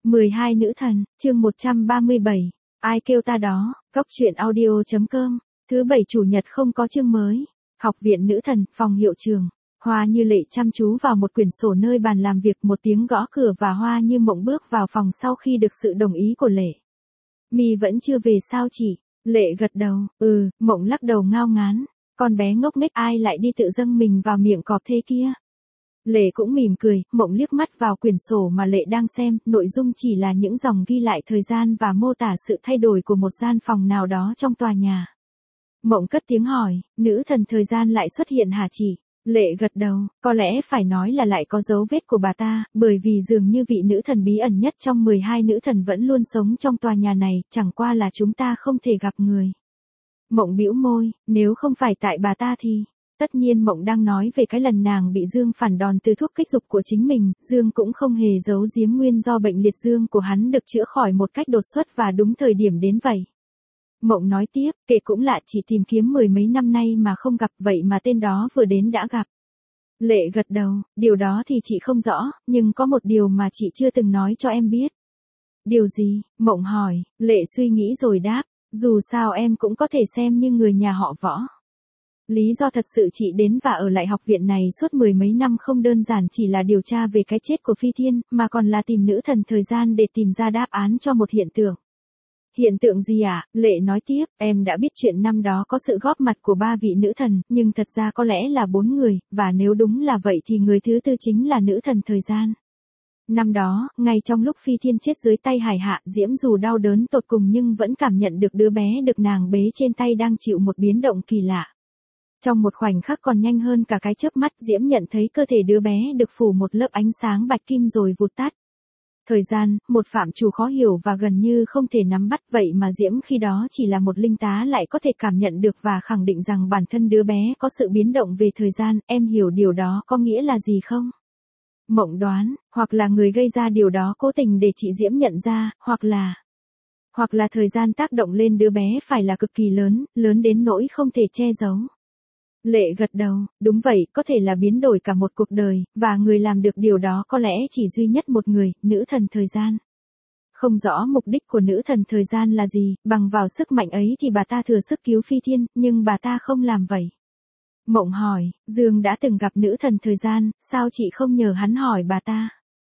12 nữ thần, chương 137. Ai kêu ta đó, Cóc truyện audio.com. Thứ bảy chủ nhật không có chương mới. Học viện nữ thần, phòng hiệu trường. Hoa Như Lệ chăm chú vào một quyển sổ nơi bàn làm việc, một tiếng gõ cửa và Hoa Như Mộng bước vào phòng sau khi được sự đồng ý của Lệ. Mi vẫn chưa về sao chị? Lệ gật đầu, Mộng lắc đầu ngao ngán. Con bé ngốc nghếch, ai lại đi tự dâng mình vào miệng cọp thế kia? Lệ cũng mỉm cười, Mộng liếc mắt vào quyển sổ mà Lệ đang xem, nội dung chỉ là những dòng ghi lại thời gian và mô tả sự thay đổi của một gian phòng nào đó trong tòa nhà. Mộng cất tiếng hỏi, nữ thần thời gian lại xuất hiện hả chị? Lệ gật đầu, có lẽ phải nói là lại có dấu vết của bà ta, bởi vì dường như vị nữ thần bí ẩn nhất trong 12 nữ thần vẫn luôn sống trong tòa nhà này, chẳng qua là chúng ta không thể gặp người. Mộng bĩu môi, nếu không phải tại bà ta thì... Tất nhiên Mộng đang nói về cái lần nàng bị Dương phản đòn từ thuốc kích dục của chính mình, Dương cũng không hề giấu giếm nguyên do bệnh liệt dương của hắn được chữa khỏi một cách đột xuất và đúng thời điểm đến vậy. Mộng nói tiếp, kể cũng lạ, chỉ tìm kiếm mười mấy năm nay mà không gặp, vậy mà tên đó vừa đến đã gặp. Lệ gật đầu, điều đó thì chị không rõ, nhưng có một điều mà chị chưa từng nói cho em biết. Điều gì? Mộng hỏi, Lệ suy nghĩ rồi đáp, dù sao em cũng có thể xem như người nhà họ Võ. Lý do thật sự chị đến và ở lại học viện này suốt mười mấy năm không đơn giản chỉ là điều tra về cái chết của Phi Thiên, mà còn là tìm nữ thần thời gian để tìm ra đáp án cho một hiện tượng. Hiện tượng gì ạ? Lệ nói tiếp, em đã biết chuyện năm đó có sự góp mặt của 3 vị nữ thần, nhưng thật ra có lẽ là 4 người, và nếu đúng là vậy thì người thứ tư chính là nữ thần thời gian. Năm đó, ngay trong lúc Phi Thiên chết dưới tay Hải Hạ, Diễm dù đau đớn tột cùng nhưng vẫn cảm nhận được đứa bé được nàng bế trên tay đang chịu một biến động kỳ lạ. Trong một khoảnh khắc còn nhanh hơn cả cái chớp mắt, Diễm nhận thấy cơ thể đứa bé được phủ một lớp ánh sáng bạch kim rồi vụt tắt. Thời gian, một phạm trù khó hiểu và gần như không thể nắm bắt, vậy mà Diễm khi đó chỉ là một linh tá lại có thể cảm nhận được và khẳng định rằng bản thân đứa bé có sự biến động về thời gian, em hiểu điều đó có nghĩa là gì không? Mộng đoán, hoặc là người gây ra điều đó cố tình để chị Diễm nhận ra, hoặc là thời gian tác động lên đứa bé phải là cực kỳ lớn, lớn đến nỗi không thể che giấu. Lệ gật đầu, đúng vậy, có thể là biến đổi cả một cuộc đời, và người làm được điều đó có lẽ chỉ duy nhất một người, nữ thần thời gian. Không rõ mục đích của nữ thần thời gian là gì, bằng vào sức mạnh ấy thì bà ta thừa sức cứu Phi Thiên, nhưng bà ta không làm vậy. Mộng hỏi, Dương đã từng gặp nữ thần thời gian, sao chị không nhờ hắn hỏi bà ta?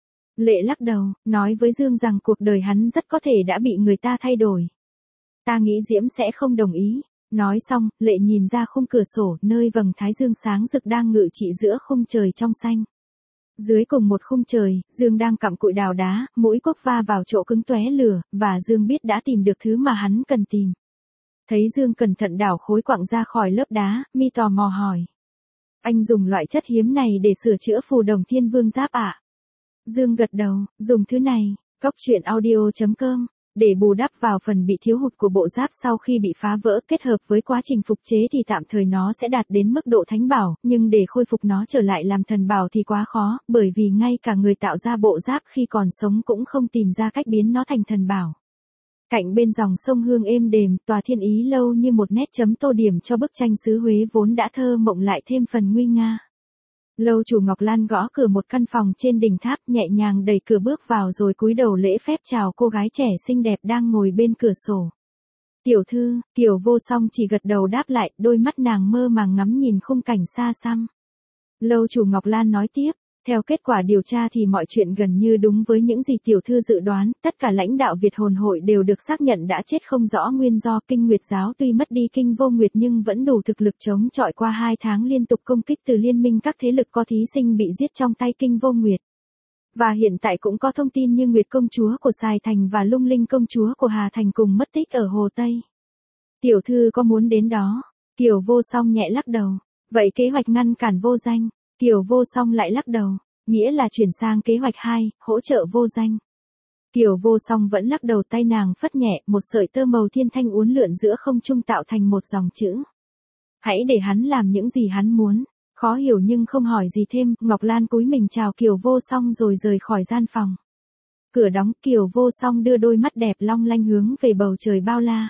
Lệ lắc đầu, nói với Dương rằng cuộc đời hắn rất có thể đã bị người ta thay đổi. Ta nghĩ Diễm sẽ không đồng ý. Nói xong, Lệ nhìn ra khung cửa sổ, nơi vầng thái dương sáng rực đang ngự trị giữa khung trời trong xanh. Dưới cùng một khung trời, Dương đang cặm cụi đào đá, mũi cuốc va vào chỗ cứng tóe lửa, và Dương biết đã tìm được thứ mà hắn cần tìm. Thấy Dương cẩn thận đảo khối quặng ra khỏi lớp đá, Mi tò mò hỏi. Anh dùng loại chất hiếm này để sửa chữa phù đồng Thiên Vương Giáp ạ? Dương gật đầu, dùng thứ này, Cóc truyện audio.com. Để bù đắp vào phần bị thiếu hụt của bộ giáp sau khi bị phá vỡ, kết hợp với quá trình phục chế thì tạm thời nó sẽ đạt đến mức độ thánh bảo, nhưng để khôi phục nó trở lại làm thần bảo thì quá khó, bởi vì ngay cả người tạo ra bộ giáp khi còn sống cũng không tìm ra cách biến nó thành thần bảo. Cạnh bên dòng sông hương êm đềm, tòa Thiên Ý lâu như một nét chấm tô điểm cho bức tranh xứ Huế vốn đã thơ mộng lại thêm phần nguy nga. Lâu chủ Ngọc Lan gõ cửa một căn phòng trên đỉnh tháp, nhẹ nhàng đẩy cửa bước vào rồi cúi đầu lễ phép chào cô gái trẻ xinh đẹp đang ngồi bên cửa sổ. Tiểu thư, Kiều Vô Song chỉ gật đầu đáp lại, đôi mắt nàng mơ màng ngắm nhìn khung cảnh xa xăm. Lâu chủ Ngọc Lan nói tiếp, theo kết quả điều tra thì mọi chuyện gần như đúng với những gì tiểu thư dự đoán, tất cả lãnh đạo Việt Hồn Hội đều được xác nhận đã chết không rõ nguyên do. Kinh Nguyệt giáo tuy mất đi Kinh Vô Nguyệt nhưng vẫn đủ thực lực chống chọi qua 2 tháng liên tục công kích từ liên minh các thế lực, có thí sinh bị giết trong tay Kinh Vô Nguyệt. Và hiện tại cũng có thông tin như Nguyệt công chúa của Sài Thành và Lung Linh công chúa của Hà Thành cùng mất tích ở Hồ Tây. Tiểu thư có muốn đến đó? Kiều Vô Song nhẹ lắc đầu. Vậy kế hoạch ngăn cản Vô Danh? Kiều Vô Song lại lắc đầu. Nghĩa là chuyển sang kế hoạch 2, hỗ trợ Vô Danh. Kiều Vô Song vẫn lắc đầu, tay nàng phất nhẹ, một sợi tơ màu thiên thanh uốn lượn giữa không trung tạo thành một dòng chữ. Hãy để hắn làm những gì hắn muốn. Khó hiểu nhưng không hỏi gì thêm, Ngọc Lan cúi mình chào Kiều Vô Song rồi rời khỏi gian phòng. Cửa đóng, Kiều Vô Song đưa đôi mắt đẹp long lanh hướng về bầu trời bao la.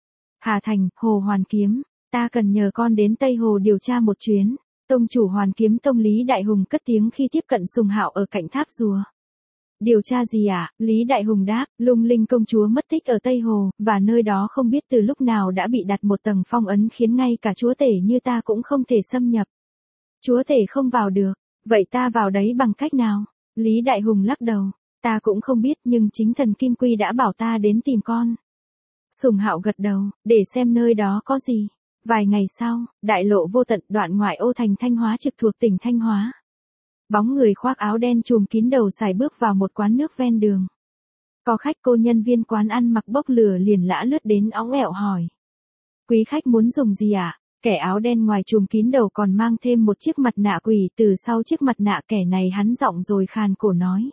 Hà Thành, Hồ Hoàn Kiếm, ta cần nhờ con đến Tây Hồ điều tra một chuyến. Tông chủ Hoàn Kiếm Tông Lý Đại Hùng cất tiếng khi tiếp cận Sùng Hạo ở cạnh tháp rùa. Điều tra gì ạ? Lý Đại Hùng đáp, Lung Linh công chúa mất tích ở Tây Hồ, và nơi đó không biết từ lúc nào đã bị đặt một tầng phong ấn khiến ngay cả chúa tể như ta cũng không thể xâm nhập. Chúa tể không vào được, vậy ta vào đấy bằng cách nào? Lý Đại Hùng lắc đầu, ta cũng không biết nhưng chính thần Kim Quy đã bảo ta đến tìm con. Sùng Hạo gật đầu, để xem nơi đó có gì. Vài ngày sau, đại lộ vô tận đoạn ngoại ô thành Thanh Hóa trực thuộc tỉnh Thanh Hóa. Bóng người khoác áo đen trùm kín đầu sải bước vào một quán nước ven đường. Có khách, cô nhân viên quán ăn mặc bốc lửa liền lã lướt đến óng ẹo hỏi. Quý khách muốn dùng gì ạ? Kẻ áo đen ngoài trùm kín đầu còn mang thêm một chiếc mặt nạ quỷ, từ sau chiếc mặt nạ kẻ này hắn giọng rồi khàn cổ nói.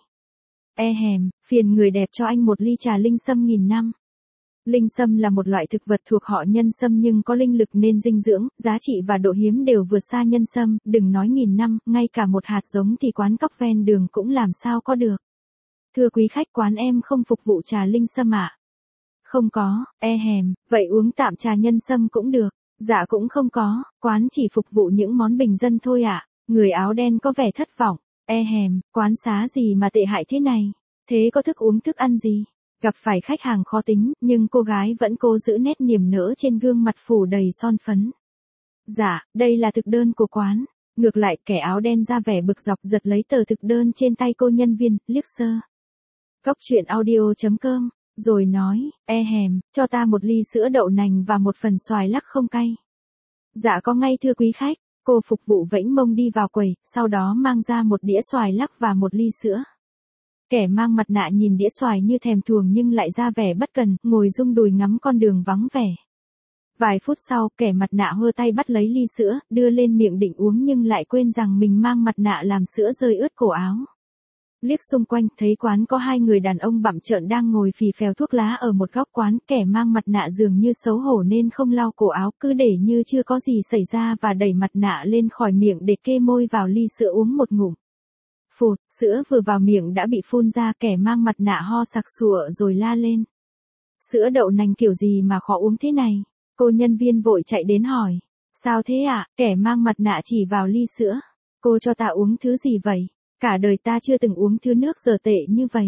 Phiền người đẹp cho anh một ly trà linh sâm 1000 năm. Linh sâm là một loại thực vật thuộc họ nhân sâm nhưng có linh lực nên dinh dưỡng, giá trị và độ hiếm đều vượt xa nhân sâm, đừng nói 1000 năm, ngay cả một hạt giống thì quán cóc ven đường cũng làm sao có được. Thưa quý khách, quán em không phục vụ trà linh sâm ạ. Không có, vậy uống tạm trà nhân sâm cũng được. Dạ cũng không có, quán chỉ phục vụ những món bình dân thôi ạ. Người áo đen có vẻ thất vọng. Quán xá gì mà tệ hại thế này? Thế có thức uống thức ăn gì? Gặp phải khách hàng khó tính, nhưng cô gái vẫn cố giữ nét niềm nở trên gương mặt phủ đầy son phấn. Dạ, đây là thực đơn của quán. Ngược lại, kẻ áo đen ra vẻ bực dọc giật lấy tờ thực đơn trên tay cô nhân viên, liếc sơ. Cóc truyện audio.com, rồi nói, cho ta một ly sữa đậu nành và một phần xoài lắc không cay. Dạ có ngay thưa quý khách. Cô phục vụ vẫy mông đi vào quầy, sau đó mang ra một đĩa xoài lắc và một ly sữa. Kẻ mang mặt nạ nhìn đĩa xoài như thèm thuồng nhưng lại ra vẻ bất cần, ngồi rung đùi ngắm con đường vắng vẻ. Vài phút sau, kẻ mặt nạ hơ tay bắt lấy ly sữa, đưa lên miệng định uống nhưng lại quên rằng mình mang mặt nạ làm sữa rơi ướt cổ áo. Liếc xung quanh, thấy quán có 2 người đàn ông bặm trợn đang ngồi phì phèo thuốc lá ở một góc quán, kẻ mang mặt nạ dường như xấu hổ nên không lau cổ áo, cứ để như chưa có gì xảy ra và đẩy mặt nạ lên khỏi miệng để kê môi vào ly sữa uống một ngụm. Phụt, sữa vừa vào miệng đã bị phun ra, kẻ mang mặt nạ ho sặc sụa rồi la lên. Sữa đậu nành kiểu gì mà khó uống thế này? Cô nhân viên vội chạy đến hỏi. Sao thế ạ? Kẻ mang mặt nạ chỉ vào ly sữa. Cô cho ta uống thứ gì vậy? Cả đời ta chưa từng uống thứ nước dở tệ như vậy.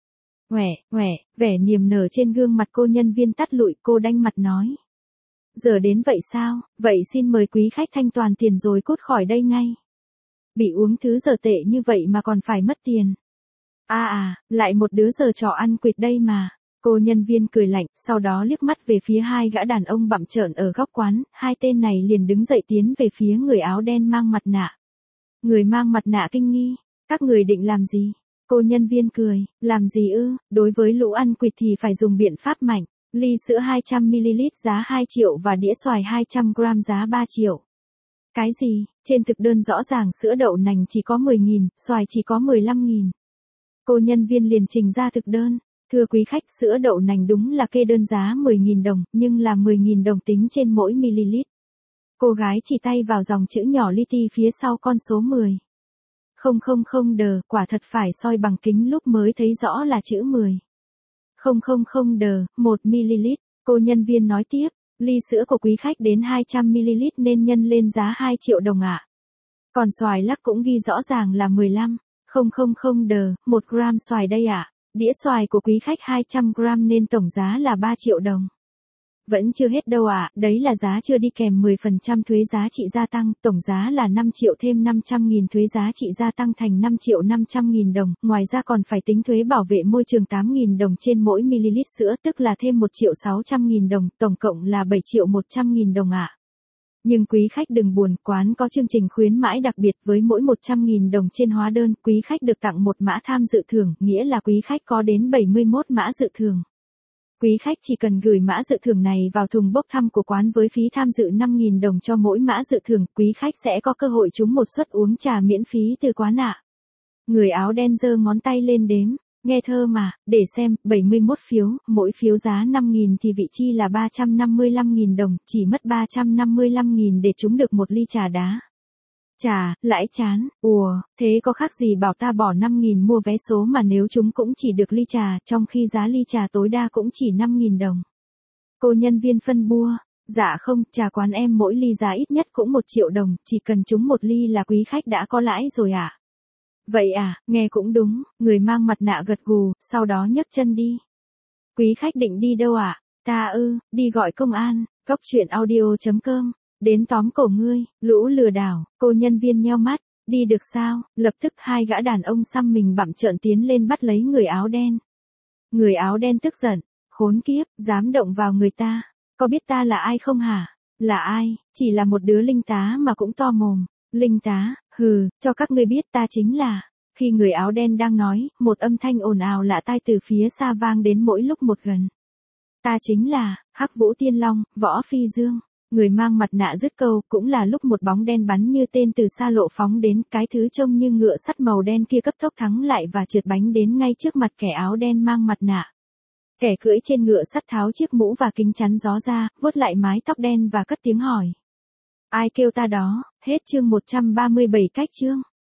Vẻ niềm nở trên gương mặt cô nhân viên tắt lụi, cô đanh mặt nói. Giờ đến vậy sao? Vậy xin mời quý khách thanh toàn tiền rồi cút khỏi đây ngay. Bị uống thứ dở tệ như vậy mà còn phải mất tiền. Lại một đứa giờ trò ăn quỵt đây mà. Cô nhân viên cười lạnh, sau đó liếc mắt về phía 2 gã đàn ông bặm trợn ở góc quán, 2 tên này liền đứng dậy tiến về phía người áo đen mang mặt nạ. Người mang mặt nạ kinh nghi, các người định làm gì? Cô nhân viên cười, làm gì ư, đối với lũ ăn quỵt thì phải dùng biện pháp mạnh. Ly sữa 200ml giá 2 triệu và đĩa xoài 200g giá 3 triệu. Cái gì? Trên thực đơn rõ ràng sữa đậu nành chỉ có 10.000, xoài chỉ có 15.000. Cô nhân viên liền trình ra thực đơn. Thưa quý khách, sữa đậu nành đúng là kê đơn giá 10.000 đồng, nhưng là 10.000 đồng tính trên mỗi ml. Cô gái chỉ tay vào dòng chữ nhỏ li ti phía sau con số 10. Không đờ, quả thật phải soi bằng kính lúp mới thấy rõ là chữ 10. Không đờ, 1ml. Cô nhân viên nói tiếp, ly sữa của quý khách đến 200ml nên nhân lên giá 2 triệu đồng ạ. Còn xoài lắc cũng ghi rõ ràng là 15. Không đờ, 1 gram xoài đây ạ. Đĩa xoài của quý khách 200g nên tổng giá là 3 triệu đồng. Vẫn chưa hết đâu ạ, đấy là giá chưa đi kèm 10% thuế giá trị gia tăng, tổng giá là 5 triệu thêm 500.000 thuế giá trị gia tăng thành 5.500.000 đồng, ngoài ra còn phải tính thuế bảo vệ môi trường 8.000 đồng trên mỗi ml sữa, tức là thêm 1.600.000 đồng, tổng cộng là 7.100.000 đồng ạ. Nhưng quý khách đừng buồn, quán có chương trình khuyến mãi đặc biệt với mỗi 100.000 đồng trên hóa đơn, quý khách được tặng một mã tham dự thưởng, nghĩa là quý khách có đến 71 mã dự thưởng. Quý khách chỉ cần gửi mã dự thưởng này vào thùng bốc thăm của quán với phí tham dự 5.000 đồng cho mỗi mã dự thưởng, quý khách sẽ có cơ hội trúng một suất uống trà miễn phí từ quán ạ. Người áo đen giơ ngón tay lên đếm, nghe thơ mà, để xem, 71 phiếu, mỗi phiếu giá 5.000 thì vị chi là 355.000 đồng, chỉ mất 355.000 để trúng được một ly trà đá. Chà, lãi chán, thế có khác gì bảo ta bỏ 5.000 mua vé số mà nếu chúng cũng chỉ được ly trà, trong khi giá ly trà tối đa cũng chỉ 5.000 đồng. Cô nhân viên phân bua, dạ không, trà quán em mỗi ly giá ít nhất cũng 1 triệu đồng, chỉ cần trúng một ly là quý khách đã có lãi rồi ạ. Vậy à, nghe cũng đúng, người mang mặt nạ gật gù, sau đó nhấc chân đi. Quý khách định đi đâu ạ? Ta đi gọi công an, Cóc truyện audio.com, đến tóm cổ ngươi, lũ lừa đảo, cô nhân viên nheo mắt, đi được sao, lập tức hai gã đàn ông xăm mình bặm trợn tiến lên bắt lấy người áo đen. Người áo đen tức giận, khốn kiếp, dám động vào người ta, có biết ta là ai không hả? Là ai, chỉ là một đứa linh tá mà cũng to mồm, linh tá, hừ, cho các ngươi biết ta chính là... Khi người áo đen đang nói, một âm thanh ồn ào lạ tai từ phía xa vang đến mỗi lúc một gần. Ta chính là, Hắc Vũ Tiên Long, Võ Phi Dương. Người mang mặt nạ dứt câu, cũng là lúc một bóng đen bắn như tên từ xa lộ phóng đến, cái thứ trông như ngựa sắt màu đen kia cấp tốc thắng lại và trượt bánh đến ngay trước mặt kẻ áo đen mang mặt nạ. Kẻ cưỡi trên ngựa sắt tháo chiếc mũ và kính chắn gió ra, vuốt lại mái tóc đen và cất tiếng hỏi. Ai kêu ta đó, hết chương 137 cách chương.